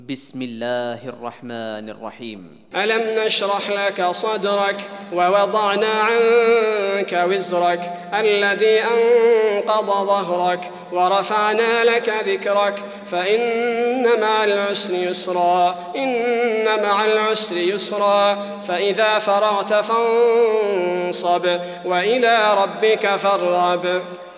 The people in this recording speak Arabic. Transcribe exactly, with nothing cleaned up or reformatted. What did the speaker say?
بسم الله الرحمن الرحيم. ألم نشرح لك صدرك ووضعنا عنك وزرك الذي أنقض ظهرك ورفعنا لك ذكرك فإن مع العسر يسرا إن مع العسر يسرا فإذا فرغت فانصب وإلى ربك فارغب.